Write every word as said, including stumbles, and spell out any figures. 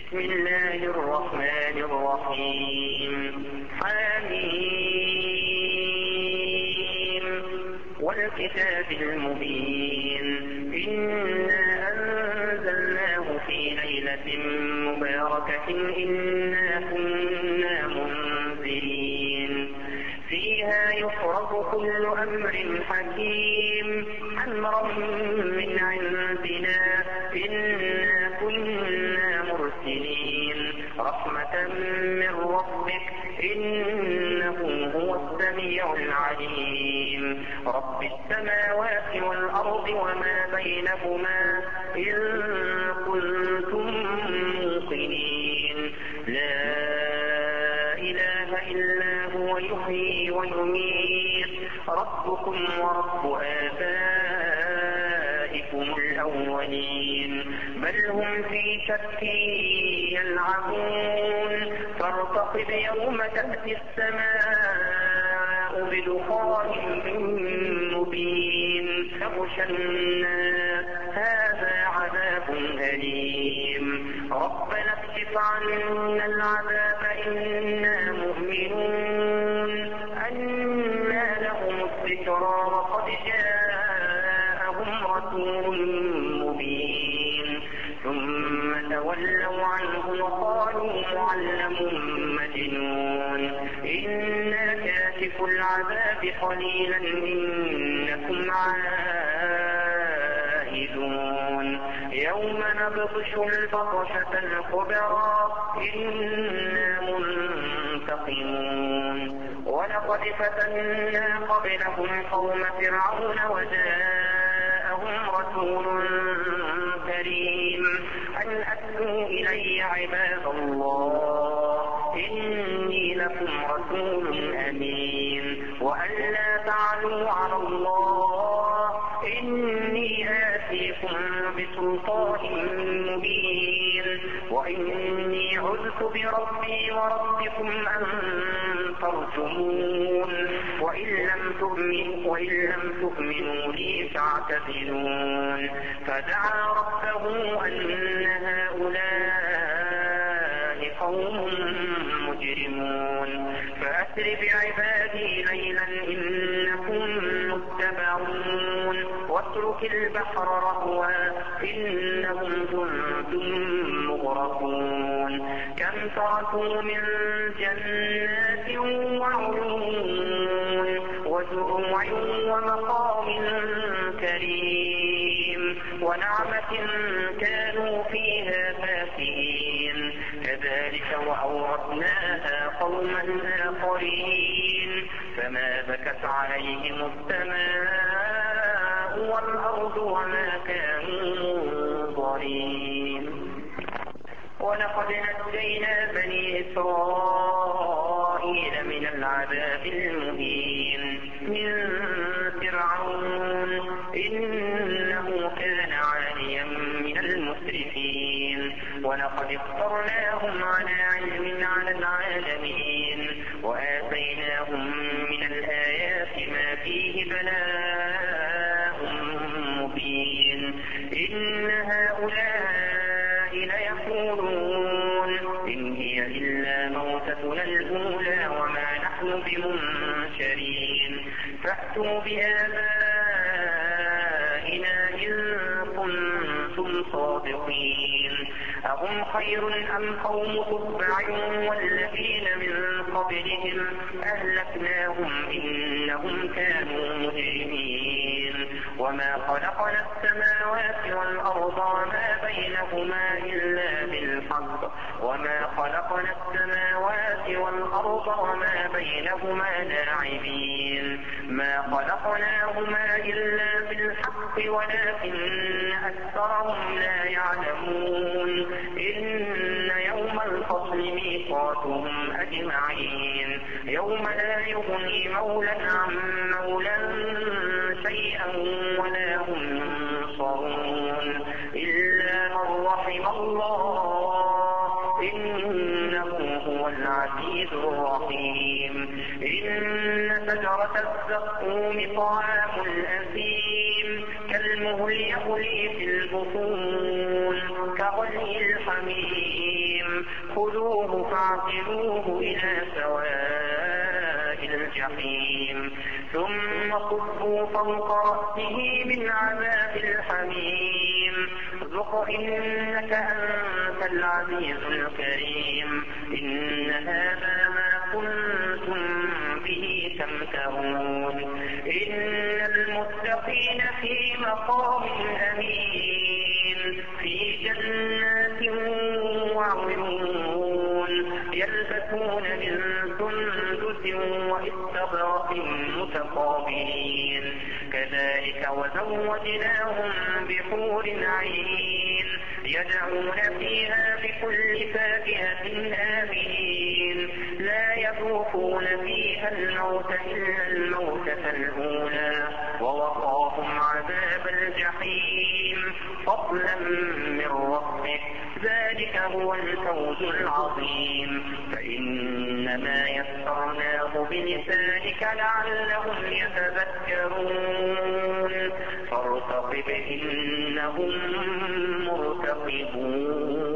بسم الله الرحمن الرحيم. حميم والكتاب المبين إنا أنزلناه في ليلة مباركة إنا كنا منذرين فيها يفرق كل أمر حكيم أمرا من عندنا إنا كنا مرسلين رحمة من ربك إنه هو السميع العليم رب السماوات والأرض وما بينهما إن كنتم موقنين لا إله إلا هو يحيي ويميت ربكم ورب آبائكم الأولين بل هم في شك يلعبون فارتقب يوم تأتي السماء بدخان مبين يغشى الناس هذا عذاب أليم ربنا اكشف عنا العذاب إنا مؤمنون أنى لهم الذكرى وقد جاءهم رسول مبين ثم تولوا عنه وقالوا معلم مجنون إنا كاشف العذاب قليلا إنكم عائدون يوم نبطش البطشة الكبرى إنا منتقمون ولقد فتنا قبلهم قوم فرعون وجاءهم رسول كريم أن أتوا إلي عباد الله إني لكم رسول أمين وأن لا تعلوا على الله إني آتيكم بسلطان مبين وإني عذت بربي وربكم أن ترجمون وإن لم تؤمنوا وإن لم تؤمنوا لي فاعتزلون فدعا ربه أن هؤلاء قوم مجرمون فأسر بعبادي ليلا إنكم متبعون واترك البحر رهوا إنهم جند مغرقون كم تركوا من جنات وعيون وزروع ومقام كريم ونعمة كانوا فيها فاكهين كذلك وأورثناها قوما آخرين فما بكت عليهم السماء والأرض وما كانوا منظرين ولقد نجينا بني إسرائيل من العذاب المهين من فرعون إنه كان عاليا من المسرفين ولقد اخترناهم على علم على العالمين وآتيناهم من الآيات ما فيه بلاء مبين إن هؤلاء ليقولون إن هي إلا موتتنا الأولى وما نحن بمنشرين فأتوا بآبائنا إن كنتم صادقين أهم خير أم قوم تبع والذين من قبلهم أهلكناهم إنهم كانوا مجرمين وما خلقنا السماوات والأرض وما بينهما إلا بالحق وما خلقنا السماوات والأرض وما بينهما لاعبين ما خلقناهما إلا بالحق ولكن أكثرهم لا يعلمون إن يوم الفصل ميقاتهم أجمعين يوم لا يغني مولى عن مولى شيئا ولا هم ينصرون إلا من رحم الله إنه هو العزيز الرحيم إن شجرة الزقوم طعام الأثيم كالمهل يغلي في البطون كغلي الحميم خذوه فاعتلوه إلى سواء الجحيم ثم صبوا فوق رأسه من عذاب الحميم ذق إنك أنت العزيز الكريم إن هذا ما كنتم به تمترون إن المتقين في مقام أمين في جنات وعيون يلبسون من سندس واستبرق متقابلين كذلك وزوجناهم بحور عين يدعون فيها بكل فاكهة آمنين لا يذوقون فيها الموت إلا الموتة الأولى ووقاهم عذاب الجحيم فضلا من ربك ذلك هو الفوز العظيم فإنما يسرناه بلسانك لعلهم يتذكرون فارتقب إنهم مرتقبون.